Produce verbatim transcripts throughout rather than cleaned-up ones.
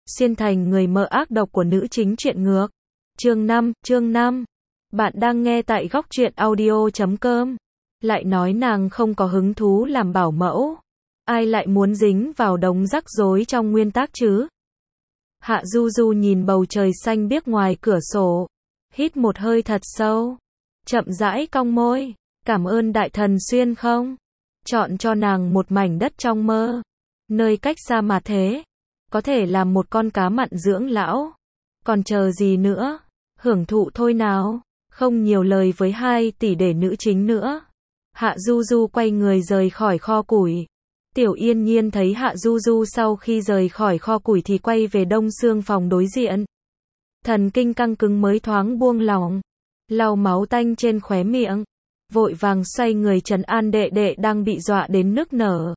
xuyên thành người mợ ác độc của nữ chính truyện ngược. Chương năm, chương năm. Bạn đang nghe tại góc truyện audio chấm com. Lại nói nàng không có hứng thú làm bảo mẫu. Ai lại muốn dính vào đống rắc rối trong nguyên tắc chứ? Hạ Du Du nhìn bầu trời xanh biếc ngoài cửa sổ. Hít một hơi thật sâu. Chậm rãi cong môi. Cảm ơn đại thần xuyên không? Chọn cho nàng một mảnh đất trong mơ. Nơi cách xa mà thế. Có thể làm một con cá mặn dưỡng lão. Còn chờ gì nữa? Hưởng thụ thôi nào. Không nhiều lời với hai tỷ để nữ chính nữa. Hạ Du Du quay người rời khỏi kho củi. Tiểu Yên Nhiên thấy Hạ Du Du sau khi rời khỏi kho củi thì quay về đông xương phòng đối diện. Thần kinh căng cứng mới thoáng buông lỏng. Lau máu tanh trên khóe miệng. Vội vàng xoay người trấn an đệ đệ đang bị dọa đến nức nở.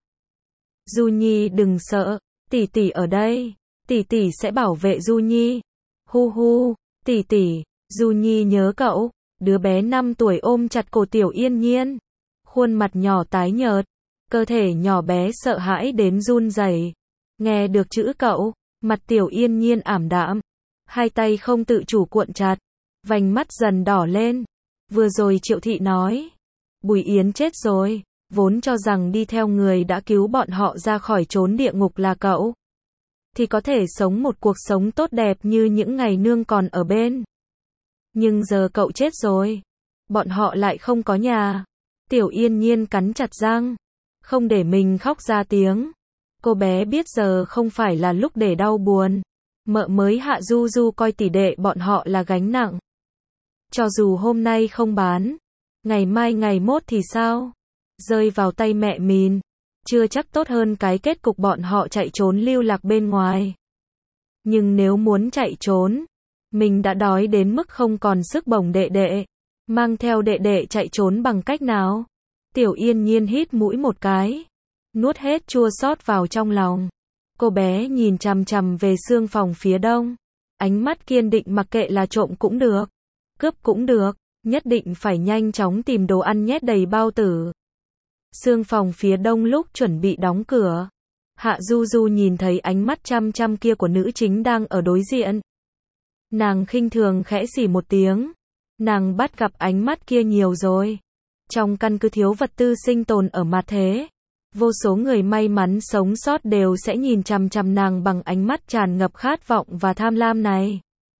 Du Nhi đừng sợ, tỷ tỷ ở đây, tỷ tỷ sẽ bảo vệ Du Nhi. Hu hu, tỷ tỷ, Du Nhi nhớ cậu. Đứa bé năm tuổi ôm chặt cổ Tiểu Yên Nhiên. Khuôn mặt nhỏ tái nhợt, cơ thể nhỏ bé sợ hãi đến run rẩy. Nghe được chữ cậu, mặt Tiểu Yên Nhiên ảm đạm, hai tay không tự chủ cuộn chặt, vành mắt dần đỏ lên. Vừa rồi Triệu Thị nói, Bùi Yến chết rồi, vốn cho rằng đi theo người đã cứu bọn họ ra khỏi chốn địa ngục là cậu, thì có thể sống một cuộc sống tốt đẹp như những ngày nương còn ở bên. Nhưng giờ cậu chết rồi, bọn họ lại không có nhà. Tiểu Yên Nhiên cắn chặt răng, không để mình khóc ra tiếng. Cô bé biết giờ không phải là lúc để đau buồn. Mợ mới Hạ Du Du coi tỷ đệ bọn họ là gánh nặng. Cho dù hôm nay không bán, ngày mai ngày mốt thì sao? Rơi vào tay mẹ mình, chưa chắc tốt hơn cái kết cục bọn họ chạy trốn lưu lạc bên ngoài. Nhưng nếu muốn chạy trốn, mình đã đói đến mức không còn sức bổng đệ đệ. Mang theo đệ đệ chạy trốn bằng cách nào? Tiểu Yên Nhiên hít mũi một cái, nuốt hết chua xót vào trong lòng. Cô bé nhìn chằm chằm về xương phòng phía đông. Ánh mắt kiên định mặc kệ là trộm cũng được, cướp cũng được, nhất định phải nhanh chóng tìm đồ ăn nhét đầy bao tử. Xương phòng phía đông lúc chuẩn bị đóng cửa. Hạ Du Du nhìn thấy ánh mắt chăm chăm kia của nữ chính đang ở đối diện. Nàng khinh thường khẽ xỉ một tiếng. Nàng bắt gặp ánh mắt kia nhiều rồi. Trong căn cứ thiếu vật tư sinh tồn ở mặt thế, vô số người may mắn sống sót đều sẽ nhìn chằm chằm nàng bằng ánh mắt tràn ngập khát vọng và tham lam này.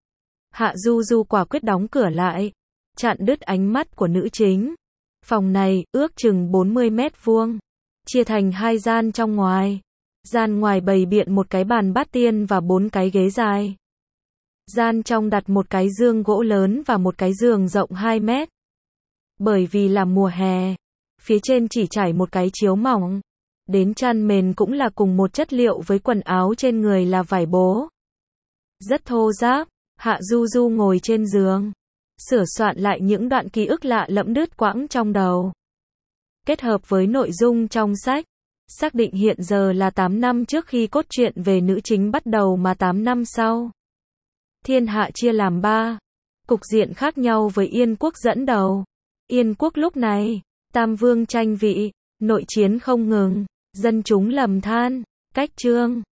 Hạ Du Du quả quyết đóng cửa lại, chặn đứt ánh mắt của nữ chính. Phòng này ước chừng bốn mươi mét vuông, chia thành hai gian trong ngoài. Gian ngoài bày biện một cái bàn bát tiên và bốn cái ghế dài. Gian trong đặt một cái giường gỗ lớn và một cái giường rộng hai mét. Bởi vì là mùa hè, phía trên chỉ trải một cái chiếu mỏng. Đến chăn mền cũng là cùng một chất liệu với quần áo trên người là vải bố. Rất thô ráp. Hạ Du Du ngồi trên giường, sửa soạn lại những đoạn ký ức lạ lẫm đứt quãng trong đầu. Kết hợp với nội dung trong sách, xác định hiện giờ là tám năm trước khi cốt truyện về nữ chính bắt đầu mà tám năm sau. Thiên hạ chia làm ba, cục diện khác nhau với Yên quốc dẫn đầu. Yên quốc lúc này, tam vương tranh vị, nội chiến không ngừng, dân chúng lầm than, cách chương.